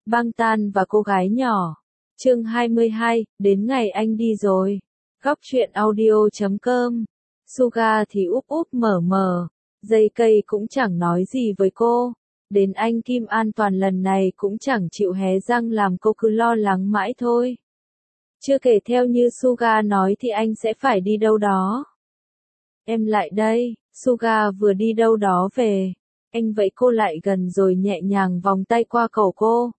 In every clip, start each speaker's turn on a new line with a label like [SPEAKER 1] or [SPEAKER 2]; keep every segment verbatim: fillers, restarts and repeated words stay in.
[SPEAKER 1] Băng Tan và cô gái nhỏ. Chương hai mươi hai, đến ngày anh đi rồi. Góc truyện audio chấm com. Suga thì úp úp mở mở, dây cây cũng chẳng nói gì với cô. Đến anh Kim An Toàn lần này cũng chẳng chịu hé răng làm cô cứ lo lắng mãi thôi. Chưa kể theo như Suga nói thì anh sẽ phải đi đâu đó. Em lại đây, Suga vừa đi đâu đó về. Anh vẫy cô lại gần rồi nhẹ nhàng vòng tay qua cổ cô.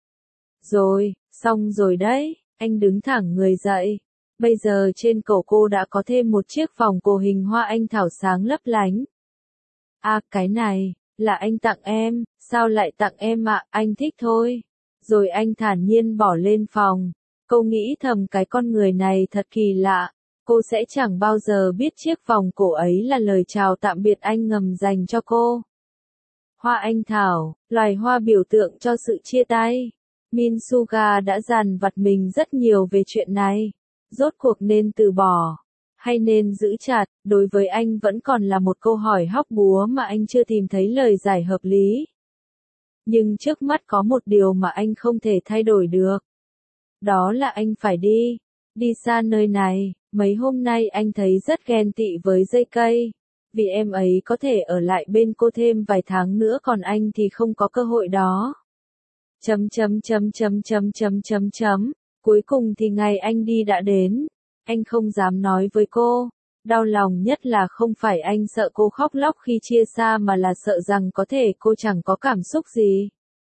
[SPEAKER 1] Rồi, xong rồi đấy, anh đứng thẳng người dậy. Bây giờ trên cổ cô đã có thêm một chiếc vòng cổ hình hoa anh thảo sáng lấp lánh. À, cái này, là anh tặng em, sao lại tặng em ạ, anh thích thôi. Rồi anh thản nhiên bỏ lên phòng. Cô nghĩ thầm cái con người này thật kỳ lạ. Cô sẽ chẳng bao giờ biết chiếc vòng cổ ấy là lời chào tạm biệt anh ngầm dành cho cô. Hoa anh thảo, loài hoa biểu tượng cho sự chia tay. Min Suga đã dằn vặt mình rất nhiều về chuyện này. Rốt cuộc nên từ bỏ, hay nên giữ chặt, đối với anh vẫn còn là một câu hỏi hóc búa mà anh chưa tìm thấy lời giải hợp lý. Nhưng trước mắt có một điều mà anh không thể thay đổi được. Đó là anh phải đi, đi xa nơi này. Mấy hôm nay anh thấy rất ghen tị với dây cây, vì em ấy có thể ở lại bên cô thêm vài tháng nữa còn anh thì không có cơ hội đó. Chấm chấm chấm chấm chấm chấm chấm chấm. Cuối cùng thì ngày anh đi đã đến. Anh không dám nói với cô. Đau lòng nhất là không phải anh sợ cô khóc lóc khi chia xa mà là sợ rằng có thể cô chẳng có cảm xúc gì.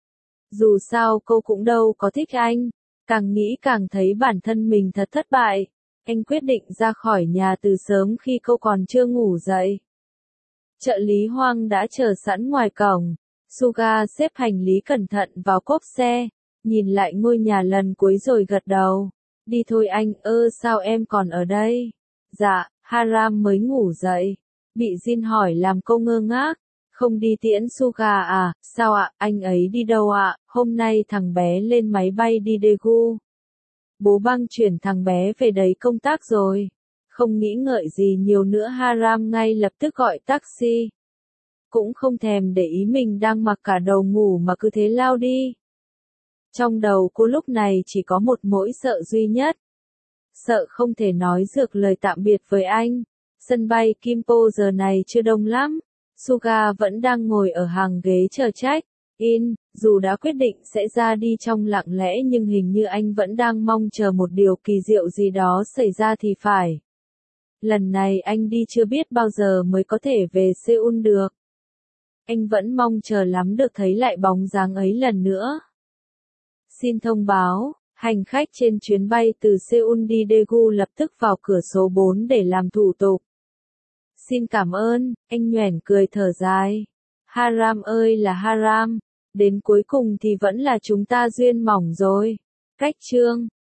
[SPEAKER 1] Dù sao cô cũng đâu có thích anh. Càng nghĩ càng thấy bản thân mình thật thất bại. Anh quyết định ra khỏi nhà từ sớm khi cô còn chưa ngủ dậy. Trợ lý Hoang đã chờ sẵn ngoài cổng. Suga xếp hành lý cẩn thận vào cốp xe, nhìn lại ngôi nhà lần cuối rồi gật đầu. Đi thôi anh, ơ sao em còn ở đây? Dạ, Haram mới ngủ dậy. Bị Jin hỏi làm cô ngơ ngác. Không đi tiễn Suga à, sao ạ, anh ấy đi đâu ạ? Hôm nay thằng bé lên máy bay đi Daegu. Bố Băng chuyển thằng bé về đấy công tác rồi. Không nghĩ ngợi gì nhiều nữa, Haram ngay lập tức gọi taxi. Cũng không thèm để ý mình đang mặc cả đầu ngủ mà cứ thế lao đi. Trong đầu cô lúc này chỉ có một nỗi sợ duy nhất. Sợ không thể nói được lời tạm biệt với anh. Sân bay Kimpo giờ này chưa đông lắm. Suga vẫn đang ngồi ở hàng ghế chờ check in, dù đã quyết định sẽ ra đi trong lặng lẽ nhưng hình như anh vẫn đang mong chờ một điều kỳ diệu gì đó xảy ra thì phải. Lần này anh đi chưa biết bao giờ mới có thể về Seoul được. Anh vẫn mong chờ lắm được thấy lại bóng dáng ấy lần nữa. Xin thông báo, hành khách trên chuyến bay từ Seoul đi Daegu lập tức vào cửa số bốn để làm thủ tục. Xin cảm ơn, anh nhoẻn cười thở dài. Haram ơi là Haram, đến cuối cùng thì vẫn là chúng ta duyên mỏng rồi. Cách chương